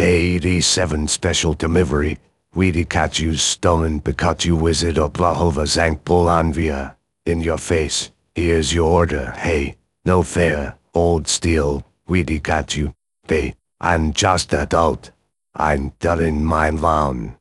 Bay 87 special delivery. Weedy catch you stolen Pikachu Wizard Oklahoma Zank Polanvia. In your face. Here's your order. Hey, no fair, old steel, weedy catch you. Hey, I'm just adult. I'm done in my lawn.